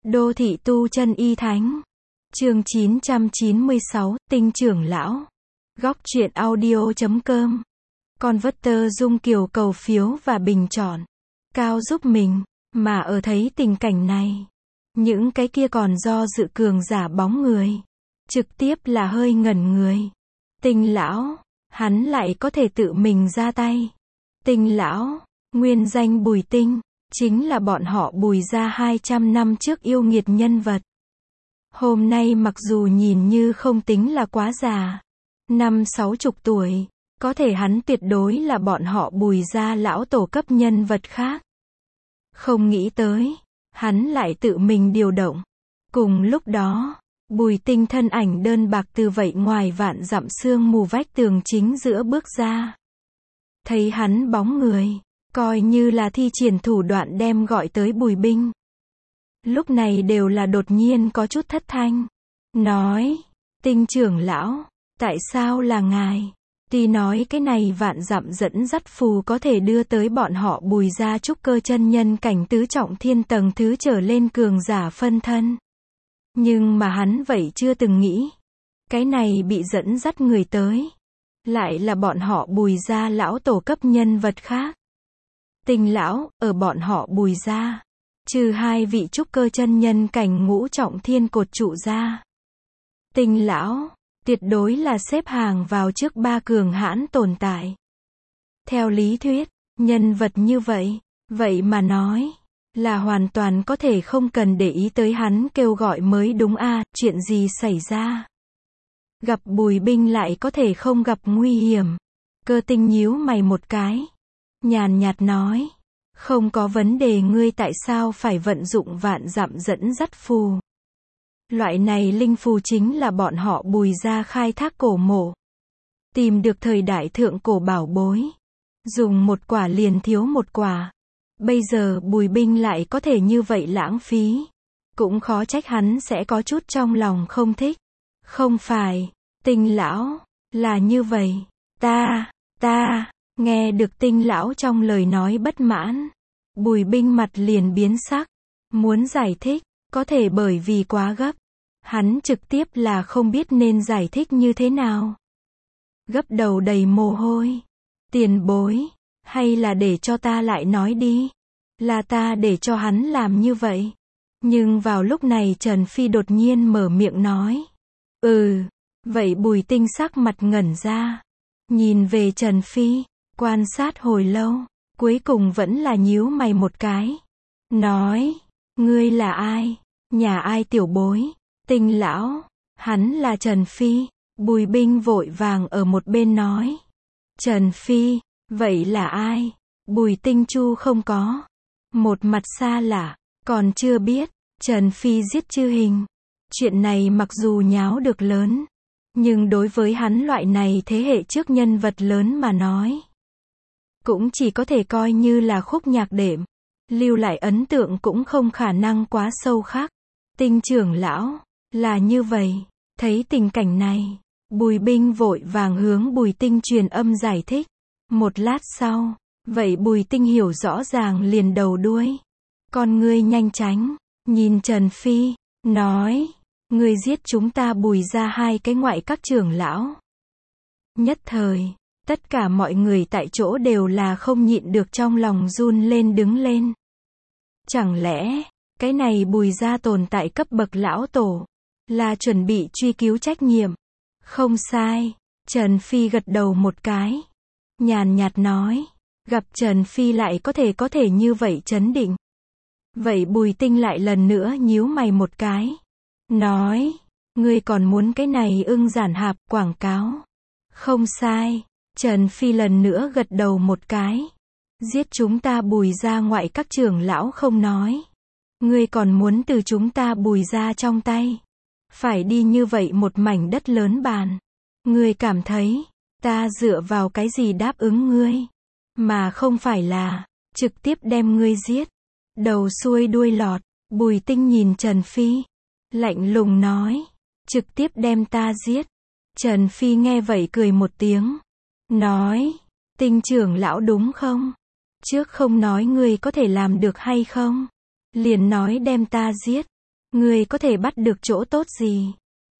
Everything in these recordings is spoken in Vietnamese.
Đô thị tu chân y thánh. Chương 996, Tinh trưởng lão. Góc truyện audio.com. Converter Dung Kiều cầu phiếu và bình chọn cao giúp mình, mà ở thấy tình cảnh này, những cái kia còn do dự cường giả bóng người, trực tiếp là hơi ngẩn người. Tinh lão, hắn lại có thể tự mình ra tay. Tinh lão, nguyên danh Bùi Tinh, chính là bọn họ Bùi gia 200 năm trước yêu nghiệt nhân vật. Hôm nay mặc dù nhìn như không tính là quá già, 50-60 tuổi, có thể hắn tuyệt đối là bọn họ Bùi gia lão tổ cấp nhân vật khác. Không nghĩ tới, hắn lại tự mình điều động. Cùng lúc đó, Bùi Tinh thân ảnh đơn bạc từ vậy ngoài vạn dặm sương mù vách tường chính giữa bước ra. Thấy hắn bóng người, coi như là thi triển thủ đoạn đem gọi tới Bùi binh. Lúc này đều là đột nhiên có chút thất thanh. Nói, Tinh trưởng lão, tại sao là ngài? Tuy nói cái này vạn dặm dẫn dắt phù có thể đưa tới bọn họ Bùi gia trúc cơ chân nhân cảnh tứ trọng thiên tầng thứ trở lên cường giả phân thân. Nhưng mà hắn vậy chưa từng nghĩ, cái này bị dẫn dắt người tới, lại là bọn họ Bùi gia lão tổ cấp nhân vật khác. Tinh lão, ở bọn họ Bùi gia, trừ hai vị trúc cơ chân nhân cảnh ngũ trọng thiên cột trụ ra, Tinh lão tuyệt đối là xếp hàng vào trước ba cường hãn tồn tại. Theo lý thuyết, nhân vật như vậy, vậy mà nói, là hoàn toàn có thể không cần để ý tới hắn kêu gọi mới đúng a. Chuyện gì xảy ra? Gặp Bùi binh lại có thể không gặp nguy hiểm. Cơ Tinh nhíu mày một cái, nhàn nhạt nói, không có vấn đề, ngươi tại sao phải vận dụng vạn dặm dẫn dắt phù? Loại này linh phù chính là bọn họ Bùi gia khai thác cổ mộ, tìm được thời đại thượng cổ bảo bối, dùng một quả liền thiếu một quả. Bây giờ Bùi binh lại có thể như vậy lãng phí, cũng khó trách hắn sẽ có chút trong lòng không thích. Không phải, Tinh lão, là như vậy, ta, nghe được Tinh lão trong lời nói bất mãn, Bùi binh mặt liền biến sắc, muốn giải thích, có thể bởi vì quá gấp, hắn trực tiếp là không biết nên giải thích như thế nào. Gấp đầu đầy mồ hôi, tiền bối, hay là để cho ta lại nói đi, là ta để cho hắn làm như vậy. Nhưng vào lúc này Trần Phi đột nhiên mở miệng nói, vậy Bùi Tinh sắc mặt ngẩn ra, nhìn về Trần Phi, quan sát hồi lâu, cuối cùng vẫn là nhíu mày một cái, nói, ngươi là ai, nhà ai tiểu bối? Tinh lão, hắn là Trần Phi. Bùi binh vội vàng ở một bên nói, Trần Phi, vậy là ai? Bùi Tinh chu không có, một mặt xa lạ, còn chưa biết. Trần Phi giết Chư Hình, chuyện này mặc dù nháo được lớn, nhưng đối với hắn loại này thế hệ trước nhân vật lớn mà nói, cũng chỉ có thể coi như là khúc nhạc đệm, lưu lại ấn tượng cũng không khả năng quá sâu khắc. Tinh trưởng lão, là như vậy. Thấy tình cảnh này, Bùi binh vội vàng hướng Bùi Tinh truyền âm giải thích. Một lát sau, vậy Bùi Tinh hiểu rõ ràng liền đầu đuôi, con ngươi nhanh tránh, nhìn Trần Phi, nói, ngươi giết chúng ta Bùi gia hai cái ngoại các trưởng lão. Nhất thời, tất cả mọi người tại chỗ đều là không nhịn được trong lòng run lên đứng lên. Chẳng lẽ, cái này Bùi gia tồn tại cấp bậc lão tổ, là chuẩn bị truy cứu trách nhiệm? Không sai, Trần Phi gật đầu một cái, nhàn nhạt nói, gặp Trần Phi lại có thể như vậy trấn định. Vậy Bùi Tinh lại lần nữa nhíu mày một cái, nói, ngươi còn muốn cái này ưng giản hạp quảng cáo? Không sai, Trần Phi lần nữa gật đầu một cái, giết chúng ta Bùi gia ngoại các trưởng lão không nói, ngươi còn muốn từ chúng ta Bùi gia trong tay, phải đi như vậy một mảnh đất lớn bàn. Ngươi cảm thấy, ta dựa vào cái gì đáp ứng ngươi, mà không phải là, trực tiếp đem ngươi giết. Đầu xuôi đuôi lọt, Bùi Tinh nhìn Trần Phi, lạnh lùng nói, trực tiếp đem ta giết. Trần Phi nghe vậy cười một tiếng, nói, Tinh trưởng lão đúng không? Trước không nói ngươi có thể làm được hay không, liền nói đem ta giết. Ngươi có thể bắt được chỗ tốt gì?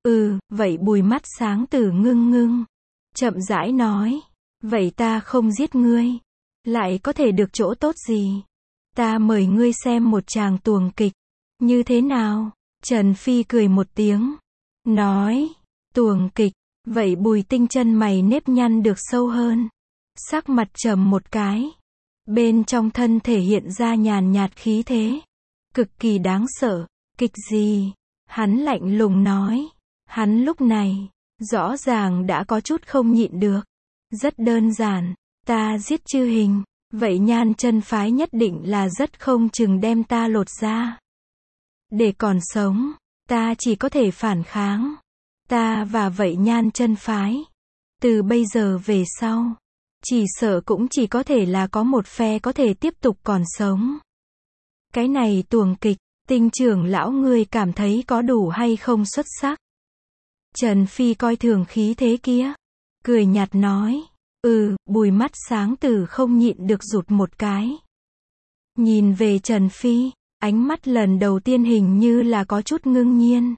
Vậy Bùi mắt sáng tử ngưng ngưng. Chậm rãi nói. Vậy ta không giết ngươi. Lại có thể được chỗ tốt gì? Ta mời ngươi xem một tràng tuồng kịch. Như thế nào? Trần Phi cười một tiếng. Nói. Tuồng kịch. Vậy Bùi Tinh chân mày nếp nhăn được sâu hơn. Sắc mặt trầm một cái. Bên trong thân thể hiện ra nhàn nhạt khí thế. Cực kỳ đáng sợ. Kịch gì? Hắn lạnh lùng nói. Hắn lúc này, rõ ràng đã có chút không nhịn được. Rất đơn giản. Ta giết Chư Hình. Vậy Nhan chân phái nhất định là rất không chừng đem ta lột ra. Để còn sống, ta chỉ có thể phản kháng. Ta và vậy Nhan chân phái. Từ bây giờ về sau, chỉ sợ cũng chỉ có thể là có một phe có thể tiếp tục còn sống. Cái này tuồng kịch, Tinh trưởng lão ngươi cảm thấy có đủ hay không xuất sắc? Trần Phi coi thường khí thế kia. Cười nhạt nói. Bùi mắt sáng tử không nhịn được rụt một cái. Nhìn về Trần Phi, ánh mắt lần đầu tiên hình như là có chút ngưng nhiên.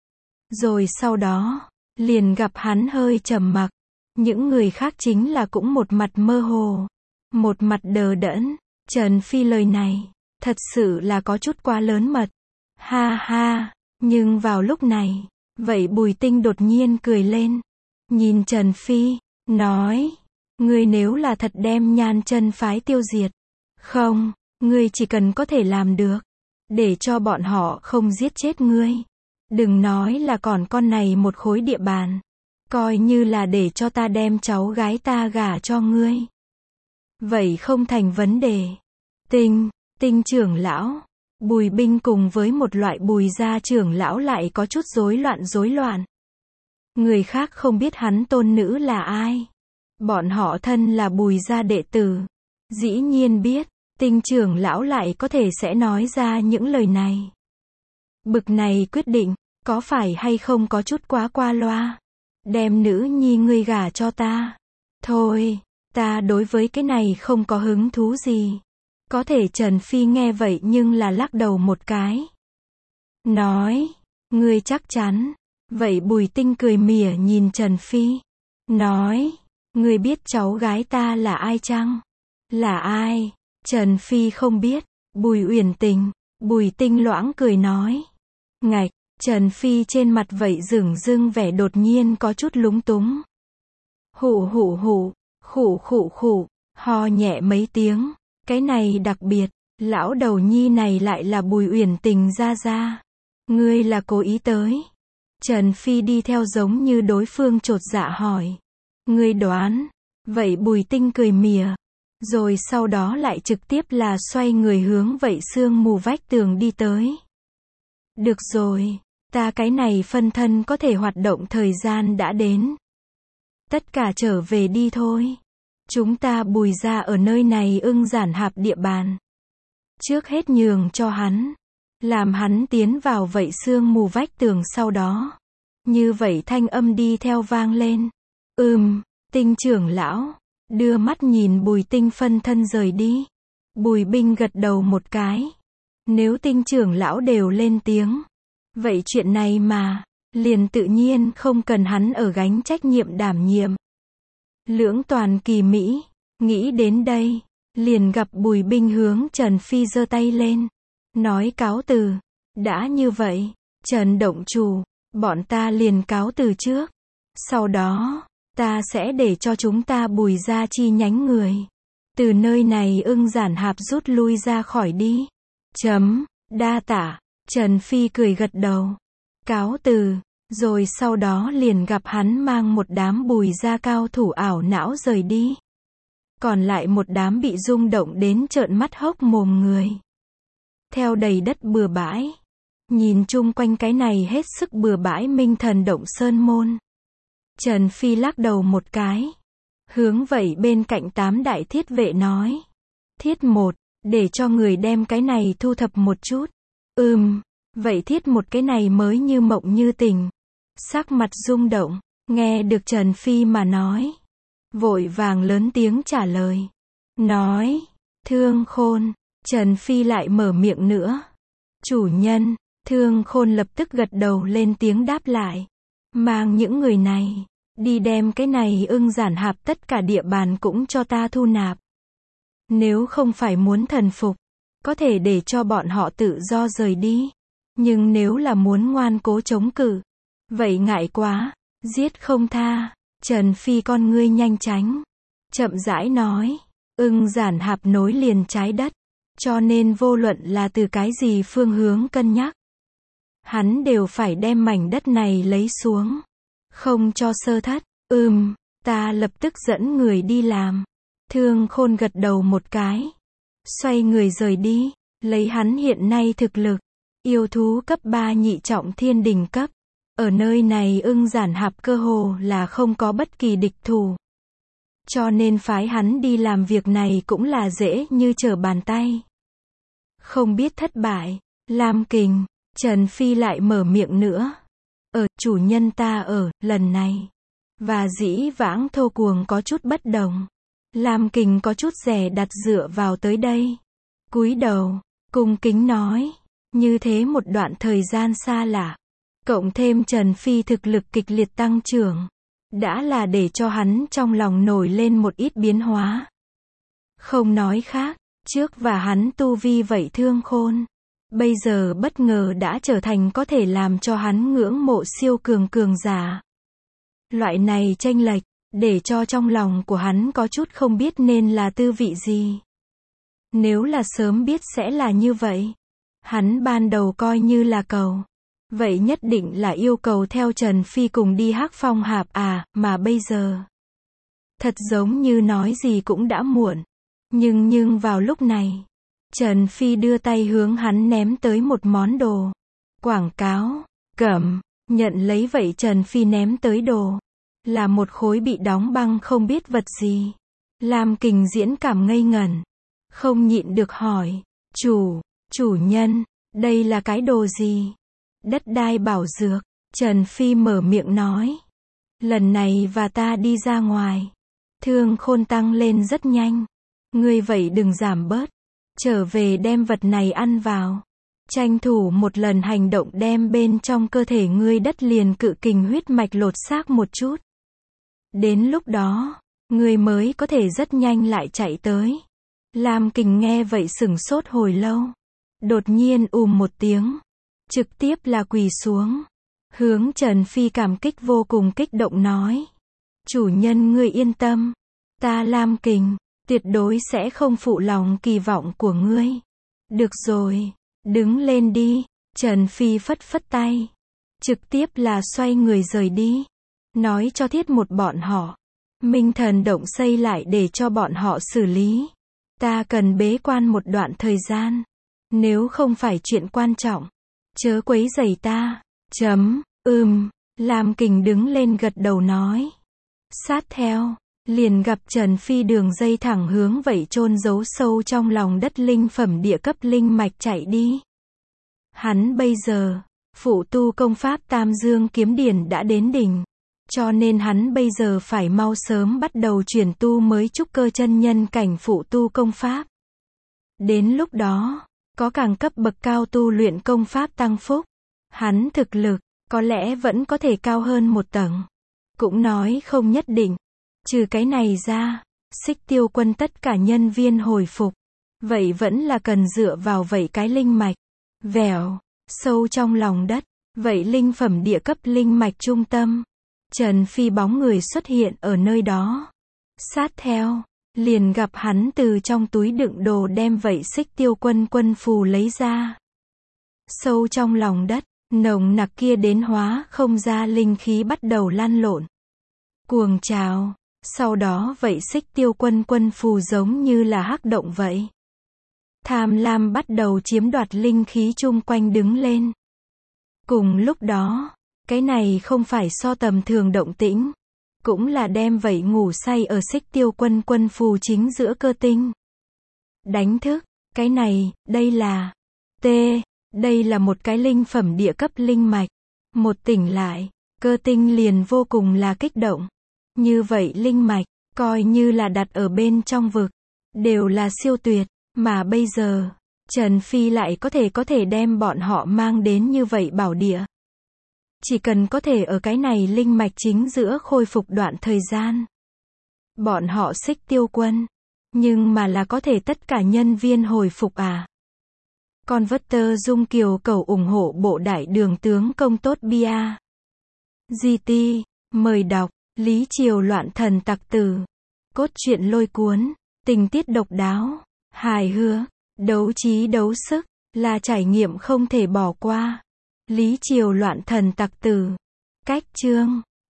Rồi sau đó, liền gặp hắn hơi trầm mặc. Những người khác chính là cũng một mặt mơ hồ, một mặt đờ đẫn. Trần Phi lời này, thật sự là có chút quá lớn mật. Ha ha, nhưng vào lúc này, vậy Bùi Tinh đột nhiên cười lên. Nhìn Trần Phi, nói. Ngươi nếu là thật đem Nhan chân phái tiêu diệt. Không, ngươi chỉ cần có thể làm được. Để cho bọn họ không giết chết ngươi. Đừng nói là còn con này một khối địa bàn. Coi như là để cho ta đem cháu gái ta gả cho ngươi. Vậy không thành vấn đề. Tinh trưởng lão. Bùi Binh cùng với một loại Bùi gia trưởng lão lại có chút rối loạn. Người khác không biết hắn tôn nữ là ai. Bọn họ thân là Bùi gia đệ tử. Dĩ nhiên biết, Tinh trưởng lão lại có thể sẽ nói ra những lời này. Bực này quyết định, có phải hay không có chút quá qua loa? Đem nữ nhi ngươi gả cho ta. Thôi, ta đối với cái này không có hứng thú gì. Có thể Trần Phi nghe vậy nhưng là lắc đầu một cái. Nói, ngươi chắc chắn. Vậy Bùi Tinh cười mỉa nhìn Trần Phi. Nói, ngươi biết cháu gái ta là ai chăng? Là ai? Trần Phi không biết. Bùi Uyển Tình. Bùi Tinh loãng cười nói. Ngạch, Trần Phi trên mặt vậy dửng dưng vẻ đột nhiên có chút lúng túng. Khụ, ho nhẹ mấy tiếng. Cái này đặc biệt, lão đầu nhi này lại là Bùi Uyển Tình ra. Ngươi là cố ý tới. Trần Phi đi theo giống như đối phương chột dạ hỏi. Ngươi đoán. Vậy Bùi Tinh cười mỉa. Rồi sau đó lại trực tiếp là xoay người hướng vậy sương mù vách tường đi tới. Được rồi, ta cái này phân thân có thể hoạt động thời gian đã đến. Tất cả trở về đi thôi. Chúng ta Bùi gia ở nơi này ưng giản hạp địa bàn. Trước hết nhường cho hắn. Làm hắn tiến vào vậy sương mù vách tường sau đó. Như vậy thanh âm đi theo vang lên. Tinh trưởng lão. Đưa mắt nhìn Bùi Tinh phân thân rời đi. Bùi Binh gật đầu một cái. Nếu Tinh trưởng lão đều lên tiếng. Vậy chuyện này mà, liền tự nhiên không cần hắn ở gánh trách nhiệm đảm nhiệm. Lưỡng toàn kỳ mỹ. Nghĩ đến đây, liền gặp Bùi Binh hướng Trần Phi giơ tay lên. Nói cáo từ. Đã như vậy, Trần động chủ, bọn ta liền cáo từ trước. Sau đó, ta sẽ để cho chúng ta Bùi gia chi nhánh người. Từ nơi này ưng giản hạp rút lui ra khỏi đi. Đa tả. Trần Phi cười gật đầu. Cáo từ. Rồi sau đó liền gặp hắn mang một đám Bùi gia cao thủ ảo não rời đi. Còn lại một đám bị rung động đến trợn mắt hốc mồm người. Theo đầy đất bừa bãi. Nhìn chung quanh cái này hết sức bừa bãi Minh Thần Động Sơn Môn. Trần Phi lắc đầu một cái. Hướng vậy bên cạnh 8 đại thiết vệ nói. Thiết một, để cho người đem cái này thu thập một chút. Vậy thiết một cái này mới như mộng như tỉnh. Sắc mặt rung động, nghe được Trần Phi mà nói. Vội vàng lớn tiếng trả lời. Nói, Thương Khôn. Trần Phi lại mở miệng nữa. Chủ nhân, Thương Khôn lập tức gật đầu lên tiếng đáp lại. Mang những người này, đi đem cái này Ưng Giản Hạp tất cả địa bàn cũng cho ta thu nạp. Nếu không phải muốn thần phục, có thể để cho bọn họ tự do rời đi. Nhưng nếu là muốn ngoan cố chống cự, vậy ngại quá, giết không tha. Trần Phi con ngươi nhanh tránh, chậm rãi nói, Ưng Giản Hạp nối liền trái đất, cho nên vô luận là từ cái gì phương hướng cân nhắc, hắn đều phải đem mảnh đất này lấy xuống, không cho sơ thất. Ta lập tức dẫn người đi làm. Thương Khôn gật đầu một cái, xoay người rời đi. Lấy hắn hiện nay thực lực, yêu thú cấp 3 nhị trọng thiên đỉnh cấp, ở nơi này Ưng Giản Hạp cơ hồ là không có bất kỳ địch thủ. Cho nên phái hắn đi làm việc này cũng là dễ như trở bàn tay. Không biết thất bại, Lam Kình, Trần Phi lại mở miệng nữa. Chủ nhân ta lần này, và dĩ vãng thô cuồng có chút bất đồng. Lam Kình có chút dè đặt dựa vào tới đây. Cúi đầu, cung kính nói, như thế một đoạn thời gian xa lạ, cộng thêm Trần Phi thực lực kịch liệt tăng trưởng, đã là để cho hắn trong lòng nổi lên một ít biến hóa. Không nói khác, trước và hắn tu vi vậy Thương Khôn, bây giờ bất ngờ đã trở thành có thể làm cho hắn ngưỡng mộ siêu cường giả. Loại này chênh lệch, để cho trong lòng của hắn có chút không biết nên là tư vị gì. Nếu là sớm biết sẽ là như vậy, hắn ban đầu coi như là cầu, vậy nhất định là yêu cầu theo Trần Phi cùng đi Hắc Phong Hạp mà bây giờ, thật giống như nói gì cũng đã muộn. Nhưng vào lúc này, Trần Phi đưa tay hướng hắn ném tới một món đồ. Quảng cáo, cẩm, nhận lấy vậy Trần Phi ném tới đồ, là một khối bị đóng băng không biết vật gì. Lam Kình diễn cảm ngây ngẩn, không nhịn được hỏi, chủ nhân, đây là cái đồ gì? Đất đai bảo dược. Trần Phi mở miệng nói, lần này và ta đi ra ngoài, Thương Khôn tăng lên rất nhanh. Ngươi vậy đừng giảm bớt, trở về đem vật này ăn vào, tranh thủ một lần hành động đem bên trong cơ thể ngươi đất liền cự kình huyết mạch lột xác một chút. Đến lúc đó, ngươi mới có thể rất nhanh lại chạy tới. Lam Kình nghe vậy sửng sốt hồi lâu, đột nhiên một tiếng, trực tiếp là quỳ xuống, hướng Trần Phi cảm kích vô cùng kích động nói, chủ nhân ngươi yên tâm, ta Lam Kình tuyệt đối sẽ không phụ lòng kỳ vọng của ngươi. Được rồi, đứng lên đi. Trần Phi phất phất tay, trực tiếp là xoay người rời đi, nói cho Thiết một bọn họ, Minh Thần động xây lại để cho bọn họ xử lý. Ta cần bế quan một đoạn thời gian, nếu không phải chuyện quan trọng, chớ quấy rầy ta. Lam Kình đứng lên gật đầu nói. Sát theo, liền gặp Trần Phi đường dây thẳng hướng vậy chôn giấu sâu trong lòng đất linh phẩm địa cấp linh mạch chạy đi. Hắn bây giờ, phụ tu công pháp Tam Dương kiếm điển đã đến đỉnh, cho nên hắn bây giờ phải mau sớm bắt đầu chuyển tu mới trúc cơ chân nhân cảnh phụ tu công pháp. Đến lúc đó, có càng cấp bậc cao tu luyện công pháp tăng phúc, hắn thực lực, có lẽ vẫn có thể cao hơn một tầng. Cũng nói không nhất định. Trừ cái này ra, Xích Tiêu Quân tất cả nhân viên hồi phục, vậy vẫn là cần dựa vào vậy cái linh mạch. Vèo, sâu trong lòng đất, vậy linh phẩm địa cấp linh mạch trung tâm. Trần Phi bóng người xuất hiện ở nơi đó. Sát theo, liền gặp hắn từ trong túi đựng đồ đem vậy Xích Tiêu Quân quân phù lấy ra. Sâu trong lòng đất, nồng nặc kia đến hóa không ra linh khí bắt đầu lan lộn, cuồng trào. Sau đó vậy Xích Tiêu Quân quân phù giống như là hắc động vậy. Tham lam bắt đầu chiếm đoạt linh khí chung quanh đứng lên. Cùng lúc đó, cái này không phải so tầm thường động tĩnh, cũng là đem vậy ngủ say ở Xích Tiêu Quân quân phù chính giữa cơ tinh. Đánh thức, cái này, đây là một cái linh phẩm địa cấp linh mạch. Một tỉnh lại, cơ tinh liền vô cùng là kích động. Như vậy linh mạch, coi như là đặt ở bên trong vực, đều là siêu tuyệt, mà bây giờ, Trần Phi lại có thể đem bọn họ mang đến như vậy bảo địa. Chỉ cần có thể ở cái này linh mạch chính giữa khôi phục đoạn thời gian. Bọn họ Xích Tiêu quân. Nhưng mà là có thể tất cả nhân viên hồi phục à. Converter Dung Kiều cầu ủng hộ bộ đại đường tướng công tốt bia. GT, mời đọc, Lý Triều loạn thần tặc tử. Cốt truyện lôi cuốn, tình tiết độc đáo, hài hước, đấu trí đấu sức, là trải nghiệm không thể bỏ qua. Lý Triều loạn thần tặc tử. Cách chương